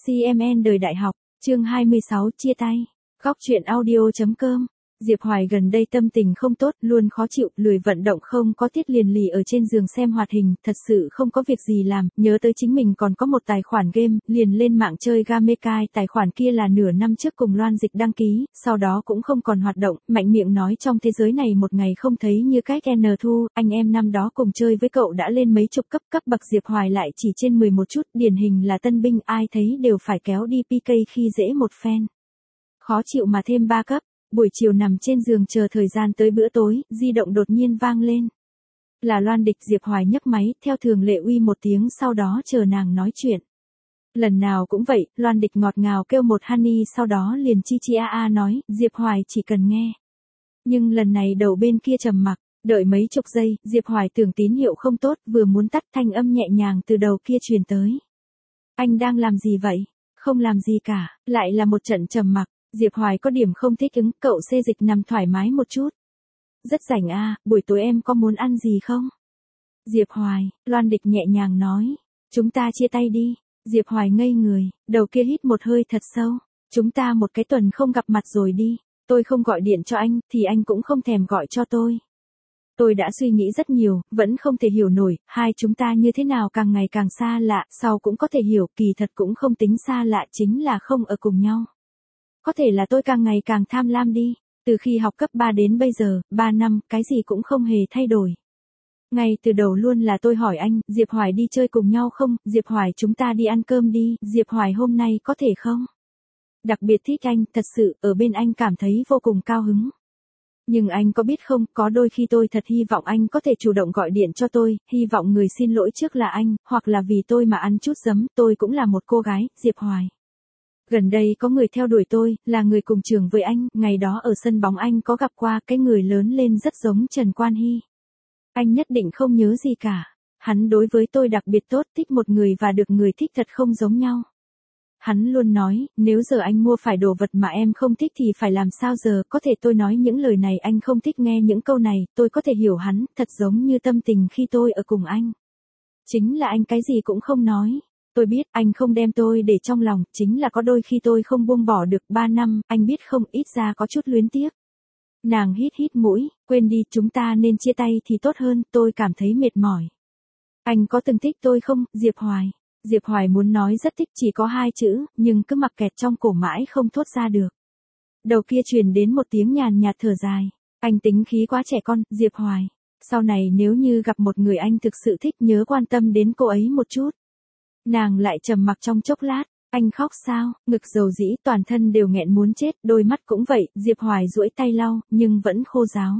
CMN đời đại học, chương 26 chia tay. Góc truyện audio.com. Diệp Hoài gần đây tâm tình không tốt, luôn khó chịu, lười vận động, không có tiết liền lì ở trên giường xem hoạt hình, thật sự không có việc gì làm, nhớ tới chính mình còn có một tài khoản game, liền lên mạng chơi Gamekai, tài khoản kia là nửa năm trước cùng Loan Dịch đăng ký, sau đó cũng không còn hoạt động, mạnh miệng nói trong thế giới này một ngày không thấy như cách N Thu, anh em năm đó cùng chơi với cậu đã lên mấy chục cấp bậc, Diệp Hoài lại chỉ trên 10 một chút, điển hình là tân binh, ai thấy đều phải kéo đi PK khi dễ một phen. Khó chịu mà thêm 3 cấp. Buổi chiều nằm trên giường chờ thời gian tới bữa tối, di động đột nhiên vang lên. Là Loan Địch. Diệp Hoài nhấc máy, theo thường lệ uy một tiếng, sau đó chờ nàng nói chuyện. Lần nào cũng vậy, Loan Địch ngọt ngào kêu một honey, sau đó liền chi chi a a nói, Diệp Hoài chỉ cần nghe. Nhưng lần này đầu bên kia trầm mặc, đợi mấy chục giây, Diệp Hoài tưởng tín hiệu không tốt, vừa muốn tắt, thanh âm nhẹ nhàng từ đầu kia truyền tới. Anh đang làm gì vậy? Không làm gì cả, lại là một trận trầm mặc. Diệp Hoài có điểm không thích ứng, cậu xê dịch nằm thoải mái một chút. Rất rảnh à, buổi tối em có muốn ăn gì không? Diệp Hoài, Loan Địch nhẹ nhàng nói. Chúng ta chia tay đi. Diệp Hoài ngây người, đầu kia hít một hơi thật sâu. Chúng ta một cái tuần không gặp mặt rồi đi. Tôi không gọi điện cho anh, thì anh cũng không thèm gọi cho tôi. Tôi đã suy nghĩ rất nhiều, vẫn không thể hiểu nổi, hai chúng ta như thế nào càng ngày càng xa lạ, sau cũng có thể hiểu, kỳ thật cũng không tính xa lạ, chính là không ở cùng nhau. Có thể là tôi càng ngày càng tham lam đi, từ khi học cấp 3 đến bây giờ, 3 năm, cái gì cũng không hề thay đổi. Ngay từ đầu luôn là tôi hỏi anh, Diệp Hoài đi chơi cùng nhau không, Diệp Hoài chúng ta đi ăn cơm đi, Diệp Hoài hôm nay có thể không? Đặc biệt thích anh, thật sự, ở bên anh cảm thấy vô cùng cao hứng. Nhưng anh có biết không, có đôi khi tôi thật hy vọng anh có thể chủ động gọi điện cho tôi, hy vọng người xin lỗi trước là anh, hoặc là vì tôi mà ăn chút giấm, tôi cũng là một cô gái, Diệp Hoài. Gần đây có người theo đuổi tôi, là người cùng trường với anh, ngày đó ở sân bóng anh có gặp qua, cái người lớn lên rất giống Trần Quan Hy. Anh nhất định không nhớ gì cả. Hắn đối với tôi đặc biệt tốt, thích một người và được người thích thật không giống nhau. Hắn luôn nói, nếu giờ anh mua phải đồ vật mà em không thích thì phải làm sao giờ, có thể tôi nói những lời này anh không thích nghe những câu này, tôi có thể hiểu hắn, thật giống như tâm tình khi tôi ở cùng anh. Chính là anh cái gì cũng không nói. Tôi biết anh không đem tôi để trong lòng, chính là có đôi khi tôi không buông bỏ được 3 năm, anh biết không, ít ra có chút luyến tiếc. Nàng hít mũi, quên đi, chúng ta nên chia tay thì tốt hơn, tôi cảm thấy mệt mỏi. Anh có từng thích tôi không, Diệp Hoài? Diệp Hoài muốn nói rất thích, chỉ có 2 chữ, nhưng cứ mặc kẹt trong cổ mãi không thốt ra được. Đầu kia truyền đến một tiếng nhàn nhạt thở dài. Anh tính khí quá trẻ con, Diệp Hoài. Sau này nếu như gặp một người anh thực sự thích, nhớ quan tâm đến cô ấy một chút. Nàng lại trầm mặc trong chốc lát, anh khóc sao, ngực dầu dĩ, toàn thân đều nghẹn muốn chết, đôi mắt cũng vậy, Diệp Hoài duỗi tay lau, nhưng vẫn khô ráo.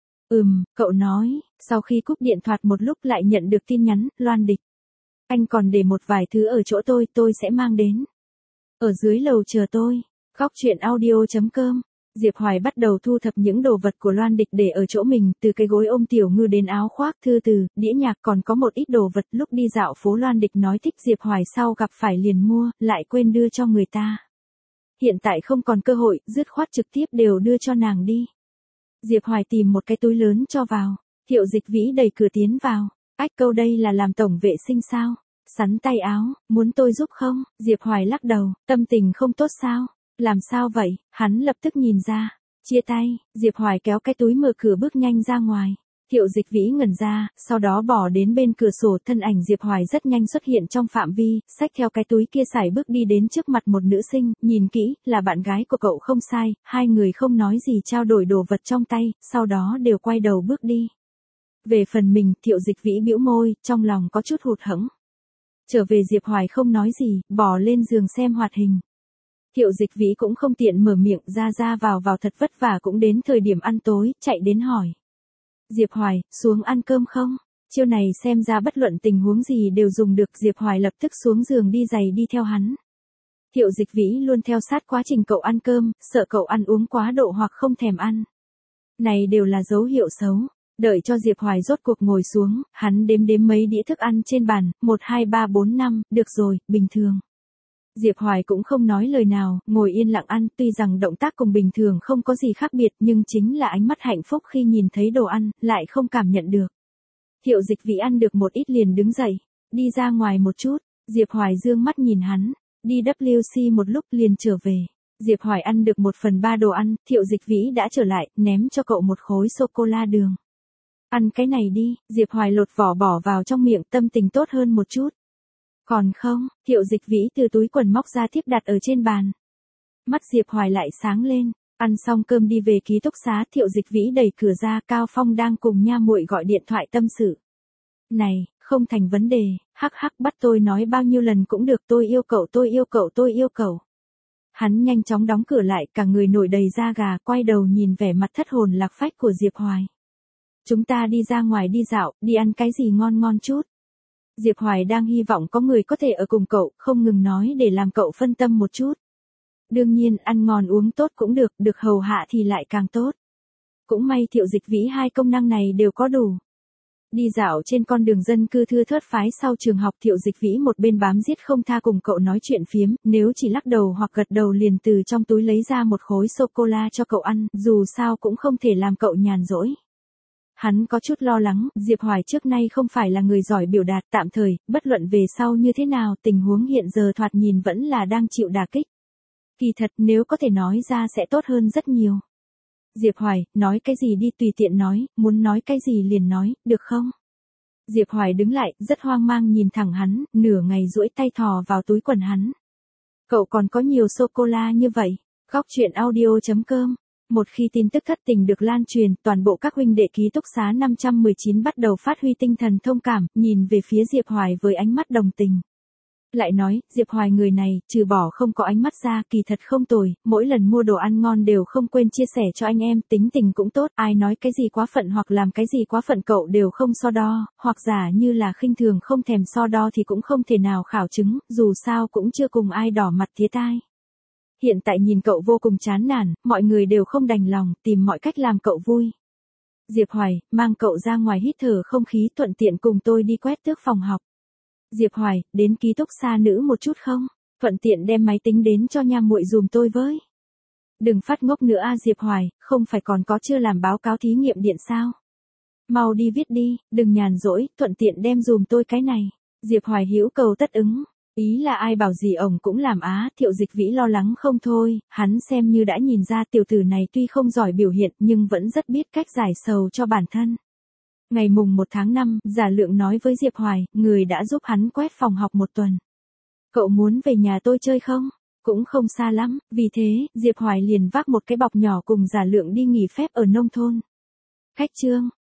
Cậu nói, sau khi cúp điện thoại một lúc lại nhận được tin nhắn, Loan Địch. Anh còn để một vài thứ ở chỗ tôi sẽ mang đến. Ở dưới lầu chờ tôi. Góc truyện audio.com. Diệp Hoài bắt đầu thu thập những đồ vật của Loan Địch để ở chỗ mình, từ cái gối ôm tiểu ngư đến áo khoác, thư từ, đĩa nhạc, còn có một ít đồ vật, lúc đi dạo phố Loan Địch nói thích Diệp Hoài, sau gặp phải liền mua, lại quên đưa cho người ta. Hiện tại không còn cơ hội, dứt khoát trực tiếp đều đưa cho nàng đi. Diệp Hoài tìm một cái túi lớn cho vào, Thiệu Dịch Vĩ đẩy cửa tiến vào. Ách, câu đây là làm tổng vệ sinh sao? Sắn tay áo, muốn tôi giúp không? Diệp Hoài lắc đầu, tâm tình không tốt sao? Làm sao vậy? Hắn lập tức nhìn ra. Chia tay, Diệp Hoài kéo cái túi mở cửa bước nhanh ra ngoài. Thiệu Dịch Vĩ ngẩn ra, sau đó bỏ đến bên cửa sổ, thân ảnh Diệp Hoài rất nhanh xuất hiện trong phạm vi, xách theo cái túi kia sải bước đi đến trước mặt một nữ sinh, nhìn kỹ, là bạn gái của cậu không sai, hai người không nói gì trao đổi đồ vật trong tay, sau đó đều quay đầu bước đi. Về phần mình, Thiệu Dịch Vĩ bĩu môi, trong lòng có chút hụt hẫng. Trở về Diệp Hoài không nói gì, bỏ lên giường xem hoạt hình. Thiệu Dịch Vĩ cũng không tiện mở miệng, ra vào thật vất vả cũng đến thời điểm ăn tối, chạy đến hỏi. Diệp Hoài, xuống ăn cơm không? Chiêu này xem ra bất luận tình huống gì đều dùng được, Diệp Hoài lập tức xuống giường đi giày đi theo hắn. Thiệu Dịch Vĩ luôn theo sát quá trình cậu ăn cơm, sợ cậu ăn uống quá độ hoặc không thèm ăn. Này đều là dấu hiệu xấu. Đợi cho Diệp Hoài rốt cuộc ngồi xuống, hắn đếm mấy đĩa thức ăn trên bàn, 1, 2, 3, 4, 5, được rồi, bình thường. Diệp Hoài cũng không nói lời nào, ngồi yên lặng ăn, tuy rằng động tác cùng bình thường không có gì khác biệt, nhưng chính là ánh mắt hạnh phúc khi nhìn thấy đồ ăn, lại không cảm nhận được. Thiệu Dịch Vĩ ăn được một ít liền đứng dậy, đi ra ngoài một chút, Diệp Hoài dương mắt nhìn hắn, Đi WC một lúc liền trở về. Diệp Hoài ăn được 1/3 đồ ăn, Thiệu Dịch Vĩ đã trở lại, ném cho cậu một khối sô-cô-la đường. Ăn cái này đi, Diệp Hoài lột vỏ bỏ vào trong miệng, tâm tình tốt hơn một chút. Còn không, Thiệu Dịch Vĩ từ túi quần móc ra thiếp đặt ở trên bàn. Mắt Diệp Hoài lại sáng lên, ăn xong cơm đi về ký túc xá, Thiệu Dịch Vĩ đẩy cửa ra, Cao Phong đang cùng nha muội gọi điện thoại tâm sự. Này, không thành vấn đề, hắc hắc bắt tôi nói bao nhiêu lần cũng được, tôi yêu cậu tôi yêu cậu tôi yêu cậu. Hắn nhanh chóng đóng cửa lại, cả người nổi đầy da gà, quay đầu nhìn vẻ mặt thất hồn lạc phách của Diệp Hoài. Chúng ta đi ra ngoài đi dạo, đi ăn cái gì ngon ngon chút. Diệp Hoài đang hy vọng có người có thể ở cùng cậu, không ngừng nói để làm cậu phân tâm một chút. Đương nhiên, ăn ngon uống tốt cũng được, được hầu hạ thì lại càng tốt. Cũng may Thiệu Dịch Vĩ hai công năng này đều có đủ. Đi dạo trên con đường dân cư thưa thớt phái sau trường học, Thiệu Dịch Vĩ một bên bám giết không tha cùng cậu nói chuyện phiếm, nếu chỉ lắc đầu hoặc gật đầu liền từ trong túi lấy ra một khối sô-cô-la cho cậu ăn, dù sao cũng không thể làm cậu nhàn rỗi. Hắn có chút lo lắng, Diệp Hoài trước nay không phải là người giỏi biểu đạt, tạm thời, bất luận về sau như thế nào, tình huống hiện giờ thoạt nhìn vẫn là đang chịu đả kích. Kỳ thật nếu có thể nói ra sẽ tốt hơn rất nhiều. Diệp Hoài, nói cái gì đi tùy tiện nói, muốn nói cái gì liền nói, được không? Diệp Hoài đứng lại, rất hoang mang nhìn thẳng hắn, nửa ngày duỗi tay thò vào túi quần hắn. Cậu còn có nhiều sô-cô-la như vậy. Góc truyện audio.com. Một khi tin tức thất tình được lan truyền, toàn bộ các huynh đệ ký túc xá 519 bắt đầu phát huy tinh thần thông cảm, nhìn về phía Diệp Hoài với ánh mắt đồng tình. Lại nói, Diệp Hoài người này, trừ bỏ không có ánh mắt ra, kỳ thật không tồi, mỗi lần mua đồ ăn ngon đều không quên chia sẻ cho anh em, tính tình cũng tốt, ai nói cái gì quá phận hoặc làm cái gì quá phận cậu đều không so đo, hoặc giả như là khinh thường không thèm so đo thì cũng không thể nào khảo chứng, dù sao cũng chưa cùng ai đỏ mặt tía tai. Hiện tại nhìn cậu vô cùng chán nản, mọi người đều không đành lòng, tìm mọi cách làm cậu vui. Diệp Hoài, mang cậu ra ngoài hít thở không khí, thuận tiện cùng tôi đi quét tước phòng học. Diệp Hoài, đến ký túc xá nữ một chút không? Thuận tiện đem máy tính đến cho nha muội dùm tôi với. Đừng phát ngốc nữa a Diệp Hoài, không phải còn có chưa làm báo cáo thí nghiệm điện sao? Mau đi viết đi, đừng nhàn rỗi, thuận tiện đem dùm tôi cái này. Diệp Hoài hữu cầu tất ứng. Ý là ai bảo gì ổng cũng làm á, Thiệu Dịch Vĩ lo lắng không thôi, hắn xem như đã nhìn ra tiểu tử này tuy không giỏi biểu hiện nhưng vẫn rất biết cách giải sầu cho bản thân. Ngày mùng 1 tháng 5, Giả Lượng nói với Diệp Hoài, người đã giúp hắn quét phòng học một tuần. Cậu muốn về nhà tôi chơi không? Cũng không xa lắm, vì thế, Diệp Hoài liền vác một cái bọc nhỏ cùng Giả Lượng đi nghỉ phép ở nông thôn. Khách trương,